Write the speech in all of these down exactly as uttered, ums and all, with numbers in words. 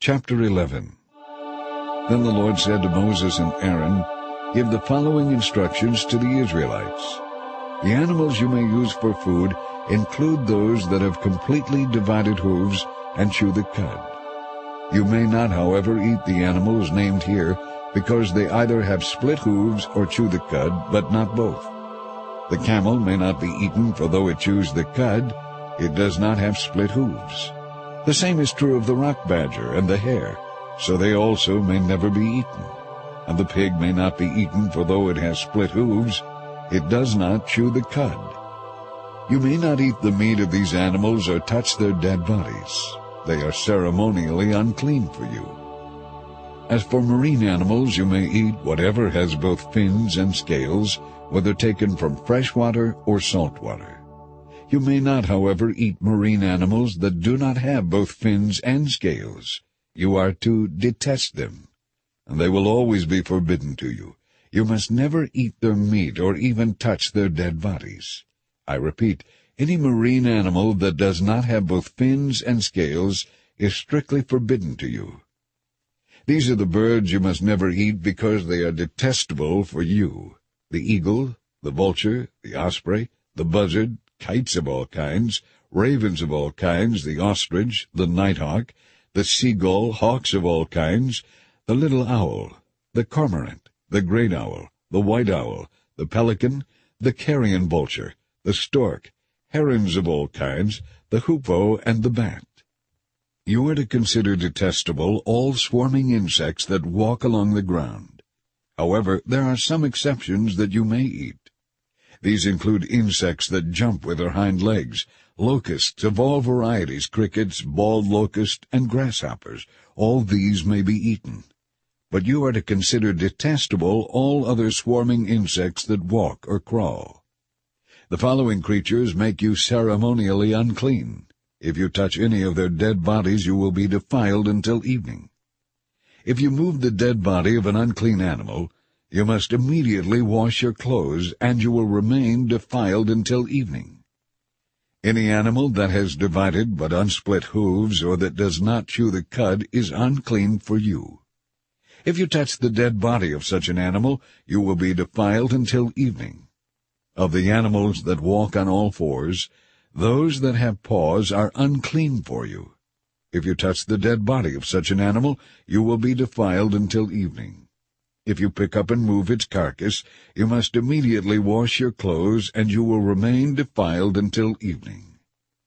Chapter eleven. Then the Lord said to Moses and Aaron, "Give the following instructions to the Israelites. The animals you may use for food include those that have completely divided hooves and chew the cud. You may not, however, eat the animals named here, because they either have split hooves or chew the cud, but not both. The camel may not be eaten, for though it chews the cud, it does not have split hooves. The same is true of the rock badger and the hare, so they also may never be eaten. And the pig may not be eaten, for though it has split hooves, it does not chew the cud. You may not eat the meat of these animals or touch their dead bodies. They are ceremonially unclean for you. As for marine animals, you may eat whatever has both fins and scales, whether taken from fresh water or salt water. You may not, however, eat marine animals that do not have both fins and scales. You are to detest them, and they will always be forbidden to you. You must never eat their meat or even touch their dead bodies. I repeat, any marine animal that does not have both fins and scales is strictly forbidden to you. These are the birds you must never eat because they are detestable for you: the eagle, the vulture, the osprey, the buzzard, kites of all kinds, ravens of all kinds, the ostrich, the nighthawk, the seagull, hawks of all kinds, the little owl, the cormorant, the great owl, the white owl, the pelican, the carrion vulture, the stork, herons of all kinds, the hoopoe, and the bat. You are to consider detestable all swarming insects that walk along the ground. However, there are some exceptions that you may eat. These include insects that jump with their hind legs, locusts of all varieties, crickets, bald locust, and grasshoppers. All these may be eaten. But you are to consider detestable all other swarming insects that walk or crawl. The following creatures make you ceremonially unclean. If you touch any of their dead bodies, you will be defiled until evening. If you move the dead body of an unclean animal, you must immediately wash your clothes, and you will remain defiled until evening. Any animal that has divided but unsplit hooves, or that does not chew the cud, is unclean for you. If you touch the dead body of such an animal, you will be defiled until evening. Of the animals that walk on all fours, those that have paws are unclean for you. If you touch the dead body of such an animal, you will be defiled until evening. If you pick up and move its carcass, you must immediately wash your clothes, and you will remain defiled until evening.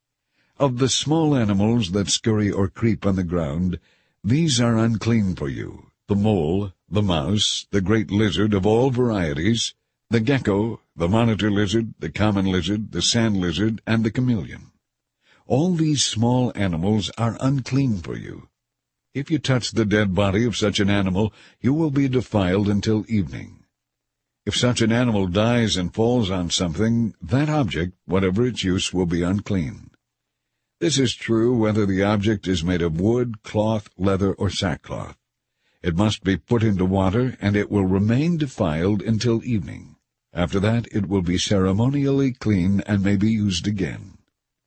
Of the small animals that scurry or creep on the ground, these are unclean for you: the mole, the mouse, the great lizard of all varieties, the gecko, the monitor lizard, the common lizard, the sand lizard, and the chameleon. All these small animals are unclean for you. If you touch the dead body of such an animal, you will be defiled until evening. If such an animal dies and falls on something, that object, whatever its use, will be unclean. This is true whether the object is made of wood, cloth, leather, or sackcloth. It must be put into water, and it will remain defiled until evening. After that it will be ceremonially clean and may be used again.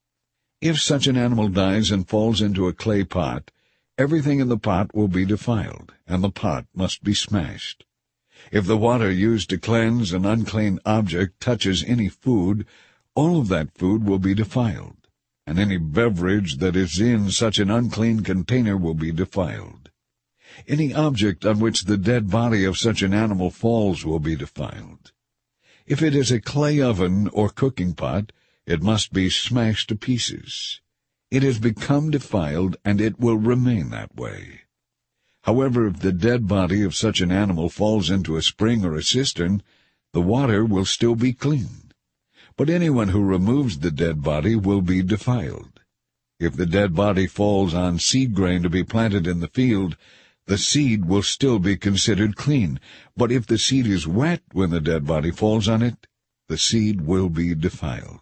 If such an animal dies and falls into a clay pot, everything in the pot will be defiled, and the pot must be smashed. If the water used to cleanse an unclean object touches any food, all of that food will be defiled, and any beverage that is in such an unclean container will be defiled. Any object on which the dead body of such an animal falls will be defiled. If it is a clay oven or cooking pot, it must be smashed to pieces. It has become defiled, and it will remain that way. However, if the dead body of such an animal falls into a spring or a cistern, the water will still be clean. But anyone who removes the dead body will be defiled. If the dead body falls on seed grain to be planted in the field, the seed will still be considered clean. But if the seed is wet when the dead body falls on it, the seed will be defiled.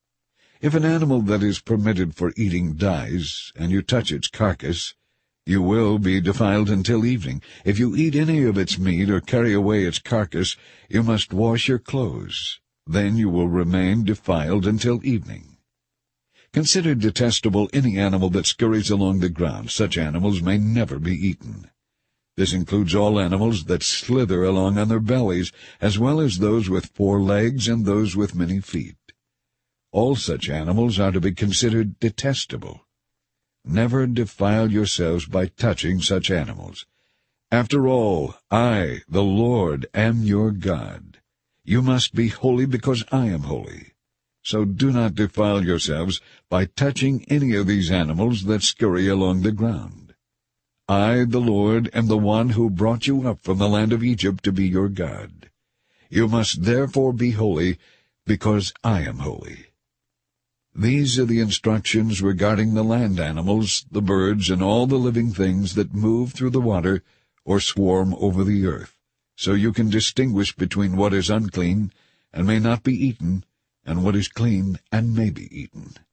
If an animal that is permitted for eating dies, and you touch its carcass, you will be defiled until evening. If you eat any of its meat or carry away its carcass, you must wash your clothes. Then you will remain defiled until evening. Consider detestable any animal that scurries along the ground. Such animals may never be eaten. This includes all animals that slither along on their bellies, as well as those with four legs and those with many feet. All such animals are to be considered detestable. Never defile yourselves by touching such animals. After all, I, the Lord, am your God. You must be holy because I am holy. So do not defile yourselves by touching any of these animals that scurry along the ground. I, the Lord, am the one who brought you up from the land of Egypt to be your God. You must therefore be holy, because I am holy. These are the instructions regarding the land animals, the birds, and all the living things that move through the water or swarm over the earth, so you can distinguish between what is unclean and may not be eaten, and what is clean and may be eaten.